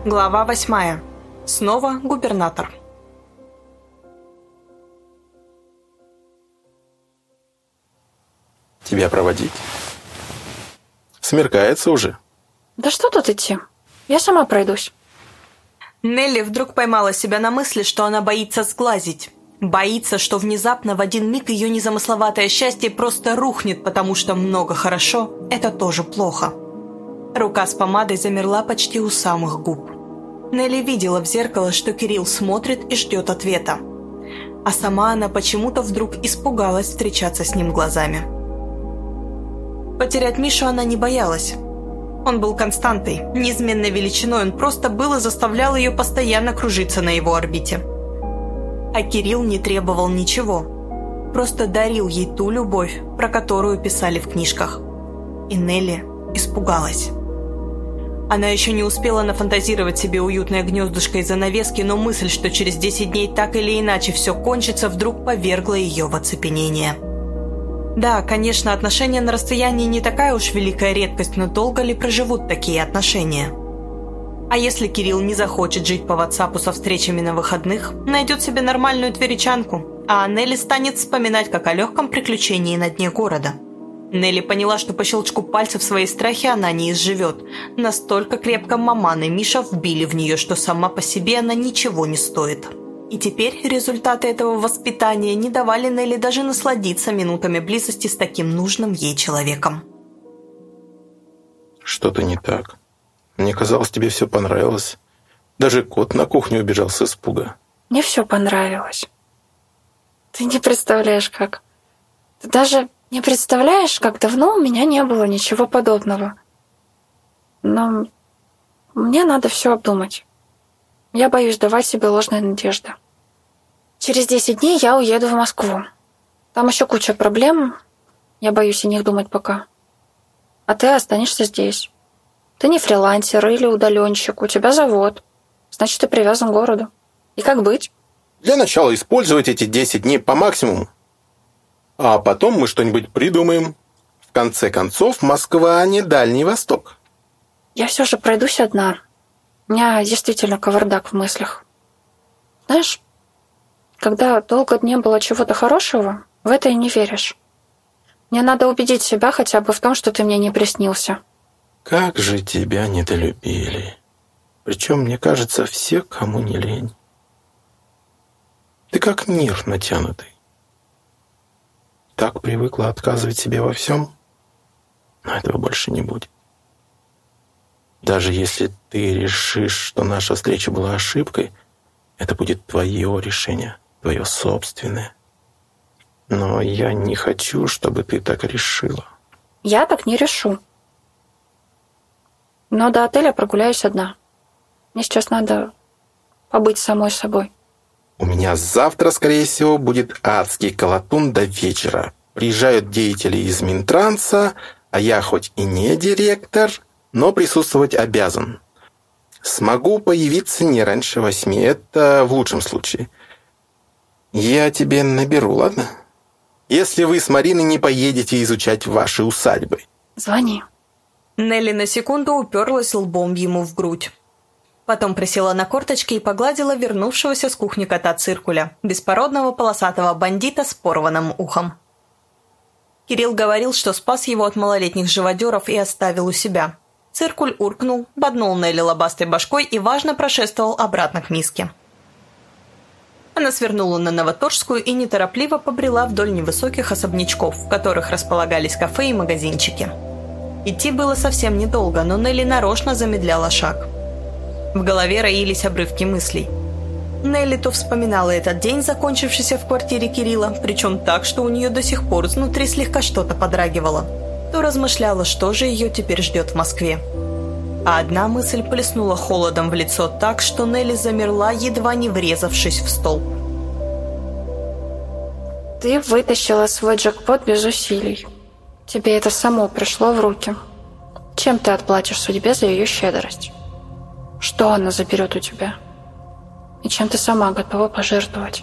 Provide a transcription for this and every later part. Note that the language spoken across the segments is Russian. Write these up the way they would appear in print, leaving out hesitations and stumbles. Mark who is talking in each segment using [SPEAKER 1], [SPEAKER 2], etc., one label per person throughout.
[SPEAKER 1] Глава 8. Снова губернатор.
[SPEAKER 2] Тебя проводить? Смеркается уже.
[SPEAKER 3] Да что тут идти? Я сама пройдусь.
[SPEAKER 1] Нелли вдруг поймала себя на мысли, что она боится сглазить. Боится, что внезапно в один миг ее незамысловатое счастье просто рухнет, потому что много хорошо – это тоже плохо. Рука с помадой замерла почти у самых губ. Нелли видела в зеркало, что Кирилл смотрит и ждет ответа. А сама она почему-то вдруг испугалась встречаться с ним глазами. Потерять Мишу она не боялась. Он был константой, неизменной величиной, он просто был и заставлял ее постоянно кружиться на его орбите. А Кирилл не требовал ничего, просто дарил ей ту любовь, про которую писали в книжках. И Нелли испугалась. Она еще не успела нафантазировать себе уютное гнездышко из занавески, но мысль, что через 10 дней так или иначе все кончится, вдруг повергла ее в оцепенение. Да, конечно, отношения на расстоянии не такая уж великая редкость, но долго ли проживут такие отношения? А если Кирилл не захочет жить по WhatsApp со встречами на выходных, найдет себе нормальную тверичанку, а Нелли станет вспоминать как о легком приключении на дне города. Нелли поняла, что по щелчку пальцев свои страхи она не изживет. Настолько крепко маман и Миша вбили в нее, что сама по себе она ничего не стоит. И теперь результаты этого воспитания не давали Нелли даже насладиться минутами близости с таким нужным ей человеком.
[SPEAKER 2] Что-то не так. Мне казалось, тебе все понравилось. Даже кот на кухню убежал с испуга.
[SPEAKER 3] Мне все понравилось. Ты не представляешь, как. Ты даже не представляешь, как давно у меня не было ничего подобного. Но мне надо все обдумать. Я боюсь давать себе ложные надежды. Через 10 дней я уеду в Москву. Там еще куча проблем. Я боюсь о них думать пока. А ты останешься здесь. Ты не фрилансер или удаленщик, у тебя завод. Значит, ты привязан к городу. И как быть?
[SPEAKER 2] Для начала использовать эти 10 дней по максимуму. А потом мы что-нибудь придумаем. В конце концов, Москва не Дальний Восток.
[SPEAKER 3] Я все же пройдусь одна. У меня действительно кавардак в мыслях. Знаешь, когда долго не было чего-то хорошего, в это и не веришь. Мне надо убедить себя хотя бы в том, что ты мне не приснился.
[SPEAKER 2] Как же тебя недолюбили. Причем, мне кажется, все, кому не лень. Ты как мир натянутый. Так привыкла отказывать себе во всем, но этого больше не будет. Даже если ты решишь, что наша встреча была ошибкой, это будет твое решение, твое собственное. Но я не хочу, чтобы ты так решила.
[SPEAKER 3] Я так не решу. Но до отеля прогуляюсь одна. Мне сейчас надо побыть самой собой.
[SPEAKER 2] У меня завтра, скорее всего, будет адский колотун до вечера. Приезжают деятели из Минтранса, а я хоть и не директор, но присутствовать обязан. Смогу появиться не раньше 8, это в лучшем случае. Я тебе наберу, ладно? Если вы с Мариной не поедете изучать ваши усадьбы.
[SPEAKER 3] Звони.
[SPEAKER 1] Нелли на секунду уперлась лбом ему в грудь. Потом присела на корточки и погладила вернувшегося с кухни кота Циркуля, беспородного полосатого бандита с порванным ухом. Кирилл говорил, что спас его от малолетних живодеров и оставил у себя. Циркуль уркнул, боднул Нелли лобастой башкой и важно прошествовал обратно к миске. Она свернула на Новоторжскую и неторопливо побрела вдоль невысоких особнячков, в которых располагались кафе и магазинчики. Идти было совсем недолго, но Нелли нарочно замедляла шаг. В голове роились обрывки мыслей. Нелли то вспоминала этот день, закончившийся в квартире Кирилла, причем так, что у нее до сих пор внутри слегка что-то подрагивало, то размышляла, что же ее теперь ждет в Москве. А одна мысль плеснула холодом в лицо так, что Нелли замерла, едва не врезавшись в столб.
[SPEAKER 3] Ты вытащила свой джекпот без усилий. Тебе это само пришло в руки. Чем ты отплатишь судьбе за ее щедрость? Что она заберет у тебя? И чем ты сама готова пожертвовать?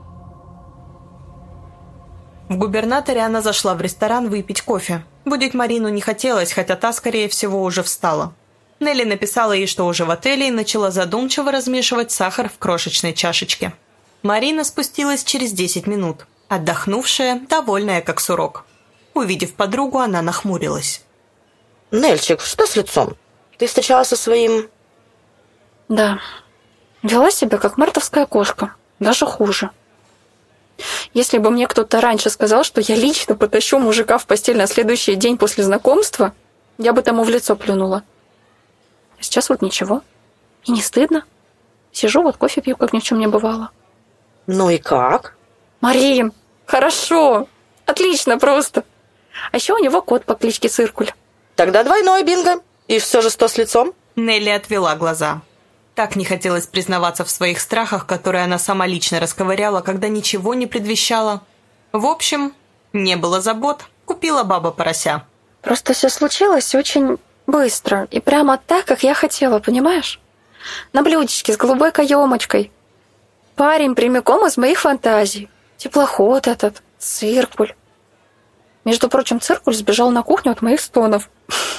[SPEAKER 1] В губернаторе она зашла в ресторан выпить кофе. Будить Марину не хотелось, хотя та, скорее всего, уже встала. Нелли написала ей, что уже в отеле, и начала задумчиво размешивать сахар в крошечной чашечке. Марина спустилась через 10 минут, отдохнувшая, довольная как сурок. Увидев подругу, она нахмурилась.
[SPEAKER 4] «Нельчик, что с лицом? Ты встречалась со своим...»
[SPEAKER 3] Да, вела себя как мартовская кошка, даже хуже. Если бы мне кто-то раньше сказал, что я лично потащу мужика в постель на следующий день после знакомства, я бы тому в лицо плюнула. А сейчас вот ничего. И не стыдно. Сижу, вот кофе пью, как ни в чем не бывало.
[SPEAKER 4] «Ну и как?»
[SPEAKER 3] Марин, хорошо. Отлично просто. А еще у него кот по кличке Циркуль.
[SPEAKER 4] «Тогда двойное бинго. И все же 100 с лицом?»
[SPEAKER 1] Нелли отвела глаза. Так не хотелось признаваться в своих страхах, которые она сама лично расковыряла, когда ничего не предвещала. В общем, не было забот. Купила баба порося.
[SPEAKER 3] Просто все случилось очень быстро и прямо так, как я хотела, понимаешь? На блюдечке с голубой каемочкой. Парень прямиком из моих фантазий. Теплоход этот, Циркуль. Между прочим, Циркуль сбежал на кухню от моих стонов.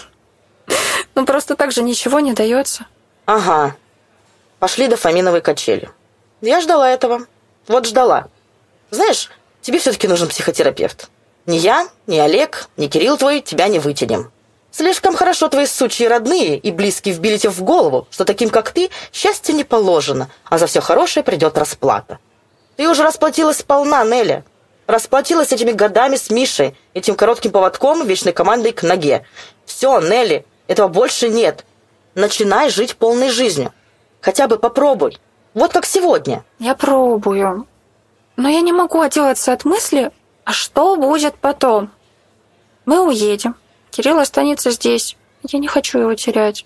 [SPEAKER 3] Ну, просто так же ничего не дается.
[SPEAKER 4] «Ага. Пошли до Фоминовой качели. Я ждала этого. Вот ждала. Знаешь, тебе все-таки нужен психотерапевт. Ни я, ни Олег, ни Кирилл твой тебя не вытянем. Слишком хорошо твои сучьи родные и близкие вбили тебе в голову, что таким, как ты, счастье не положено, а за все хорошее придет расплата. Ты уже расплатилась сполна, Неля. Расплатилась этими годами с Мишей, этим коротким поводком, вечной командой к ноге. Все, Нелли, этого больше нет. Начинай жить полной жизнью. Хотя бы попробуй. Вот как сегодня.
[SPEAKER 3] Я пробую. Но я не могу отделаться от мысли, а что будет потом? Мы уедем. Кирилл останется здесь. Я не хочу его терять.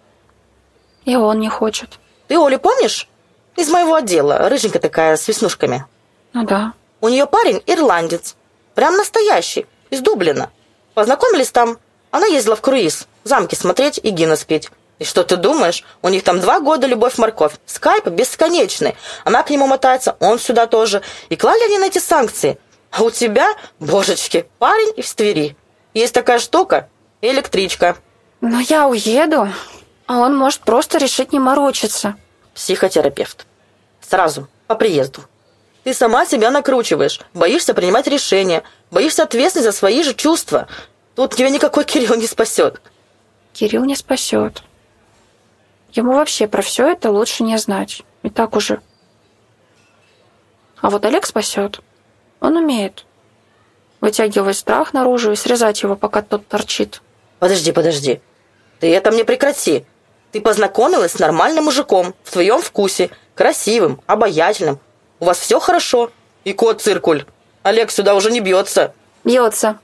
[SPEAKER 3] И он не хочет.
[SPEAKER 4] Ты Олю помнишь? Из моего отдела. Рыженькая такая, с веснушками.
[SPEAKER 3] Ну да.
[SPEAKER 4] У нее парень ирландец. Прям настоящий. Из Дублина. Познакомились там. Она ездила в круиз. Замки смотреть и Гиннес петь. И что ты думаешь? У них там 2 года любовь-морковь. Скайп бесконечный. Она к нему мотается, он сюда тоже. И клали они на эти санкции. А у тебя, божечки, парень из Твери. Есть такая штука – электричка.
[SPEAKER 3] Но я уеду, а он может просто решить не морочиться.
[SPEAKER 4] Психотерапевт. Сразу, по приезду. Ты сама себя накручиваешь. Боишься принимать решения. Боишься ответственности за свои же чувства. Тут тебя никакой Кирилл не спасет.
[SPEAKER 3] Кирилл не спасет. Ему вообще про все это лучше не знать. И так уже. А вот Олег спасет. Он умеет вытягивать страх наружу и срезать его, пока тот торчит.
[SPEAKER 4] Подожди. Ты это мне прекрати. Ты познакомилась с нормальным мужиком, в твоем вкусе, красивым, обаятельным. У вас все хорошо. И кот Циркуль. Олег сюда уже не бьется.
[SPEAKER 3] Бьется.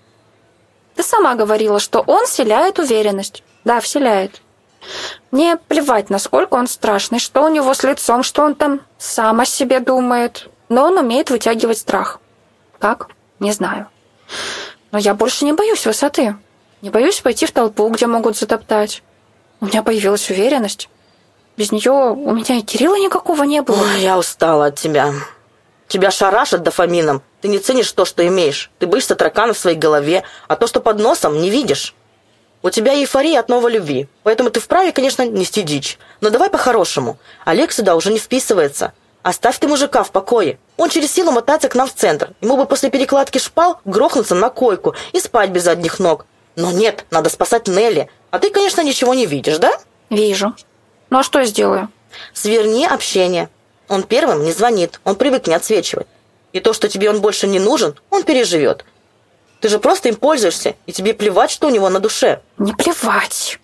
[SPEAKER 3] Ты сама говорила, что он вселяет уверенность. Да, вселяет. Мне плевать, насколько он страшный, что у него с лицом, что он там сам о себе думает. Но он умеет вытягивать страх. Как? Не знаю. Но я больше не боюсь высоты. Не боюсь пойти в толпу, где могут затоптать. У меня появилась уверенность. Без нее у меня и Кирилла никакого не было.
[SPEAKER 4] Ой, я устала от тебя. Тебя шарашат дофамином. Ты не ценишь то, что имеешь. Ты боишься таракана в своей голове, а то, что под носом, не видишь. У тебя эйфория от новой любви. Поэтому ты вправе, конечно, нести дичь. Но давай по-хорошему. Олег сюда уже не вписывается. Оставь ты мужика в покое. Он через силу мотается к нам в центр. Ему бы после перекладки шпал грохнуться на койку и спать без задних ног. Но нет, надо спасать Нелли. А ты, конечно, ничего не видишь, да?
[SPEAKER 3] Вижу. Ну а что я сделаю?
[SPEAKER 4] Сверни общение. Он первым не звонит. Он привык не отсвечивать. И то, что тебе он больше не нужен, он переживет. Ты же просто им пользуешься, и тебе плевать, что у него на душе.
[SPEAKER 3] Не плевать.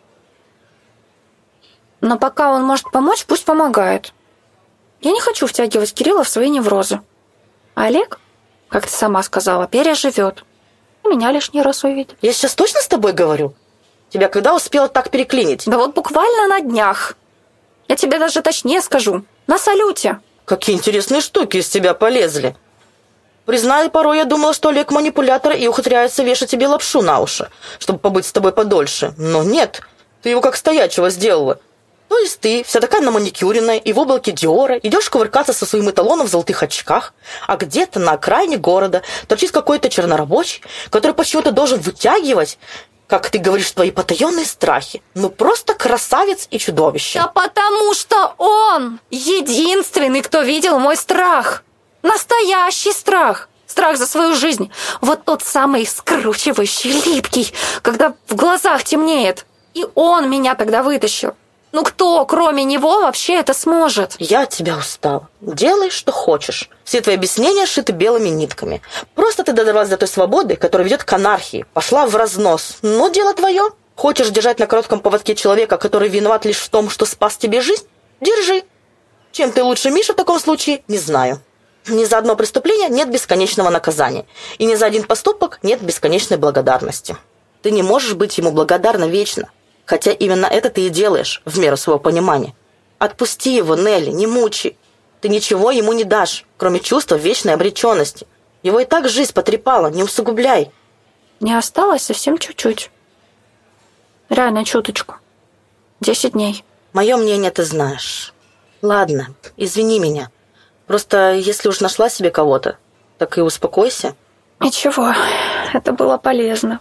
[SPEAKER 3] Но пока он может помочь, пусть помогает. Я не хочу втягивать Кирилла в свои неврозы. А Олег, как ты сама сказала, переживет. И меня лишний раз увидит.
[SPEAKER 4] Я сейчас точно с тобой говорю? Тебя когда успела так переклинить?
[SPEAKER 3] Да вот буквально на днях. Я тебе даже точнее скажу. На салюте.
[SPEAKER 4] Какие интересные штуки из тебя полезли. Признаю, порой я думала, что Олег манипулятор и ухитряется вешать тебе лапшу на уши, чтобы побыть с тобой подольше. Но нет, ты его как стоячего сделала. То есть ты, вся такая наманикюренная и в облаке Диора, идешь кувыркаться со своим эталоном в золотых очках, а где-то на окраине города торчит какой-то чернорабочий, который почему-то должен вытягивать как ты говоришь, твои потаенные страхи. Ну просто красавец и чудовище.
[SPEAKER 3] Да потому что он единственный, кто видел мой страх. Настоящий страх. Страх за свою жизнь. Вот тот самый скручивающий, липкий, когда в глазах темнеет. И он меня тогда вытащил. Ну кто, кроме него, вообще это сможет?
[SPEAKER 4] Я от тебя устала. Делай, что хочешь. Все твои объяснения шиты белыми нитками. Просто ты додорвалась до той свободы, которая ведет к анархии. Пошла в разнос. Но дело твое. Хочешь держать на коротком поводке человека, который виноват лишь в том, что спас тебе жизнь? Держи. Чем ты лучше Миши в таком случае, не знаю. Ни за одно преступление нет бесконечного наказания. И ни за один поступок нет бесконечной благодарности. Ты не можешь быть ему благодарна вечно. Хотя именно это ты и делаешь, в меру своего понимания. Отпусти его, Нелли, не мучай. Ты ничего ему не дашь, кроме чувства вечной обреченности. Его и так жизнь потрепала, не усугубляй.
[SPEAKER 3] Не осталось совсем чуть-чуть. Реально чуточку. 10 дней.
[SPEAKER 4] Мое мнение ты знаешь. Ладно, извини меня. Просто если уж нашла себе кого-то, так и успокойся.
[SPEAKER 3] Ничего, это было полезно.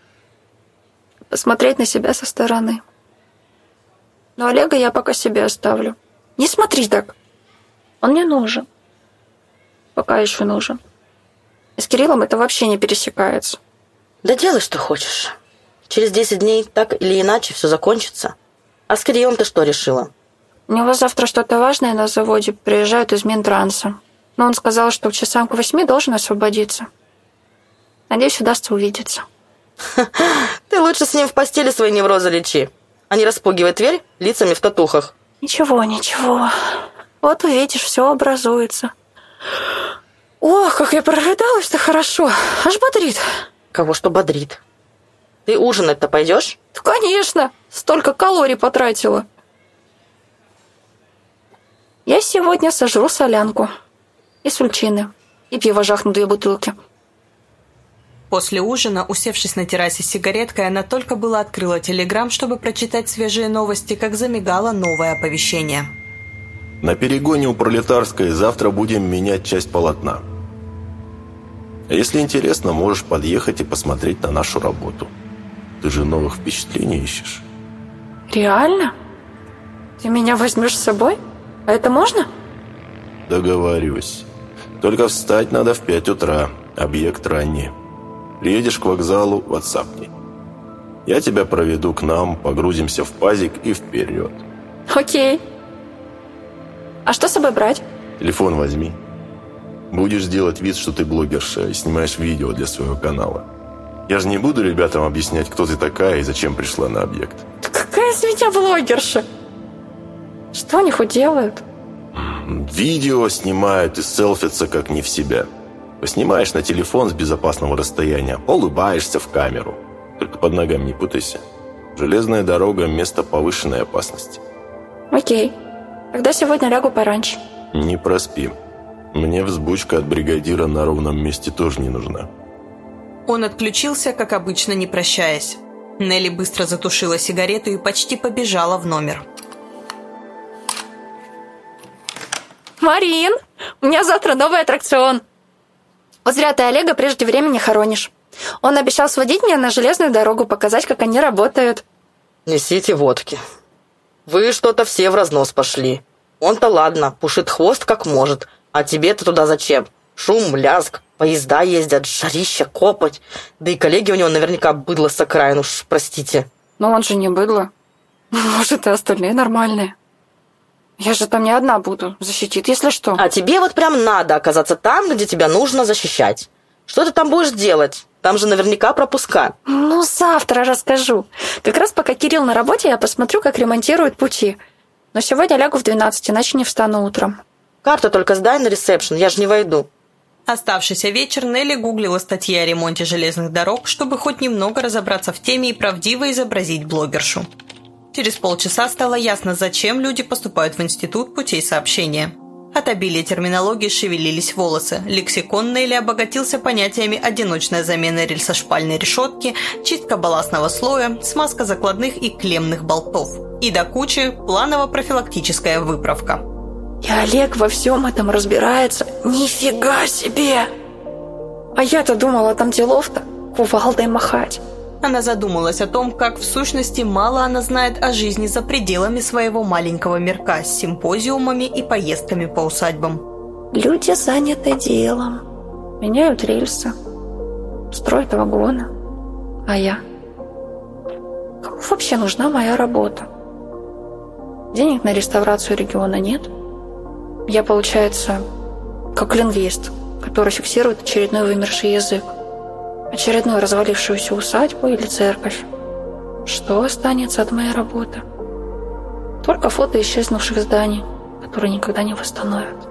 [SPEAKER 3] Посмотреть на себя со стороны. Но Олега я пока себе оставлю. Не смотри так. Он мне нужен. Пока еще нужен. И с Кириллом это вообще не пересекается.
[SPEAKER 4] Да делай, что хочешь. Через 10 дней так или иначе все закончится. А с Кириллом ты что решила?
[SPEAKER 3] У него завтра что-то важное на заводе. Приезжают из Минтранса. Но он сказал, что к часам к 8 должен освободиться. Надеюсь, удастся увидеться.
[SPEAKER 4] Ты лучше с ним в постели свои неврозы лечи, а не распугивай Тверь лицами в татухах.
[SPEAKER 3] Ничего, ничего. Вот увидишь, все образуется. Ох, как я прорыдалась-то хорошо. Аж бодрит.
[SPEAKER 4] Кого что бодрит? Ты ужинать-то пойдешь?
[SPEAKER 3] Да, конечно. Столько калорий потратила. Я сегодня сожру солянку. И сульчины. И пиво жахну 2 бутылки.
[SPEAKER 1] После ужина, усевшись на террасе с сигареткой, она только было открыла телеграм, чтобы прочитать свежие новости, как замигало новое оповещение.
[SPEAKER 5] На перегоне у Пролетарской завтра будем менять часть полотна. Если интересно, можешь подъехать и посмотреть на нашу работу. Ты же новых впечатлений ищешь.
[SPEAKER 3] Реально? Ты меня возьмешь с собой? А это можно?
[SPEAKER 5] Договорюсь. Только встать надо в 5 утра. Объект ранний. Приедешь к вокзалу, ватсапни. Я тебя проведу к нам, погрузимся в пазик и вперед.
[SPEAKER 3] Окей. А что с собой брать?
[SPEAKER 5] Телефон возьми. Будешь делать вид, что ты блогерша и снимаешь видео для своего канала. Я же не буду ребятам объяснять, кто ты такая и зачем пришла на объект.
[SPEAKER 3] Да какая из меня блогерша? Что они хоть делают?
[SPEAKER 5] Видео снимают и селфятся как не в себя. Поснимаешь на телефон с безопасного расстояния, улыбаешься в камеру. Только под ногами не путайся. Железная дорога – место повышенной опасности.
[SPEAKER 3] Окей. Тогда сегодня лягу пораньше.
[SPEAKER 5] Не проспи. Мне взбучка от бригадира на ровном месте тоже не нужна.
[SPEAKER 1] Он отключился, как обычно, не прощаясь. Нелли быстро затушила сигарету и почти побежала в номер.
[SPEAKER 3] Марин, у меня завтра новый аттракцион. Вот зря ты Олега прежде времени хоронишь. Он обещал сводить меня на железную дорогу, показать, как они работают.
[SPEAKER 4] Несите водки. Вы что-то все в разнос пошли. Он-то ладно, пушит хвост как может. А тебе-то туда зачем? Шум, лязг, поезда ездят, жарища, копоть. Да и коллеги у него наверняка быдло с окраин, уж простите.
[SPEAKER 3] Но он же не быдло. Может, и остальные нормальные. Я же там не одна буду. Защитит, если что.
[SPEAKER 4] А тебе вот прям надо оказаться там, где тебя нужно защищать. Что ты там будешь делать? Там же наверняка пропуска.
[SPEAKER 3] Ну, завтра расскажу. Как раз пока Кирилл на работе, я посмотрю, как ремонтируют пути. Но сегодня лягу в 12, иначе не встану утром.
[SPEAKER 4] Карту только сдай на ресепшн, я же не войду.
[SPEAKER 1] Оставшийся вечер Нелли гуглила статьи о ремонте железных дорог, чтобы хоть немного разобраться в теме и правдиво изобразить блогершу. Через полчаса стало ясно, зачем люди поступают в Институт путей сообщения. От обилия терминологии шевелились волосы. Лексикон Нелли обогатился понятиями одиночная замена рельсошпальной решетки, чистка балластного слоя, смазка закладных и клемных болтов. И до кучи планово-профилактическая выправка.
[SPEAKER 3] И Олег во всем этом разбирается. Нифига себе! А я-то думала, там делов-то кувалдой махать.
[SPEAKER 1] Она задумалась о том, как в сущности мало она знает о жизни за пределами своего маленького мирка с симпозиумами и поездками по усадьбам.
[SPEAKER 3] Люди заняты делом. Меняют рельсы. Строят вагоны. А я? Кому вообще нужна моя работа? Денег на реставрацию региона нет. Я, получается, как лингвист, который фиксирует очередной вымерший язык, очередную развалившуюся усадьбу или церковь. Что останется от моей работы? Только фото исчезнувших зданий, которые никогда не восстановят.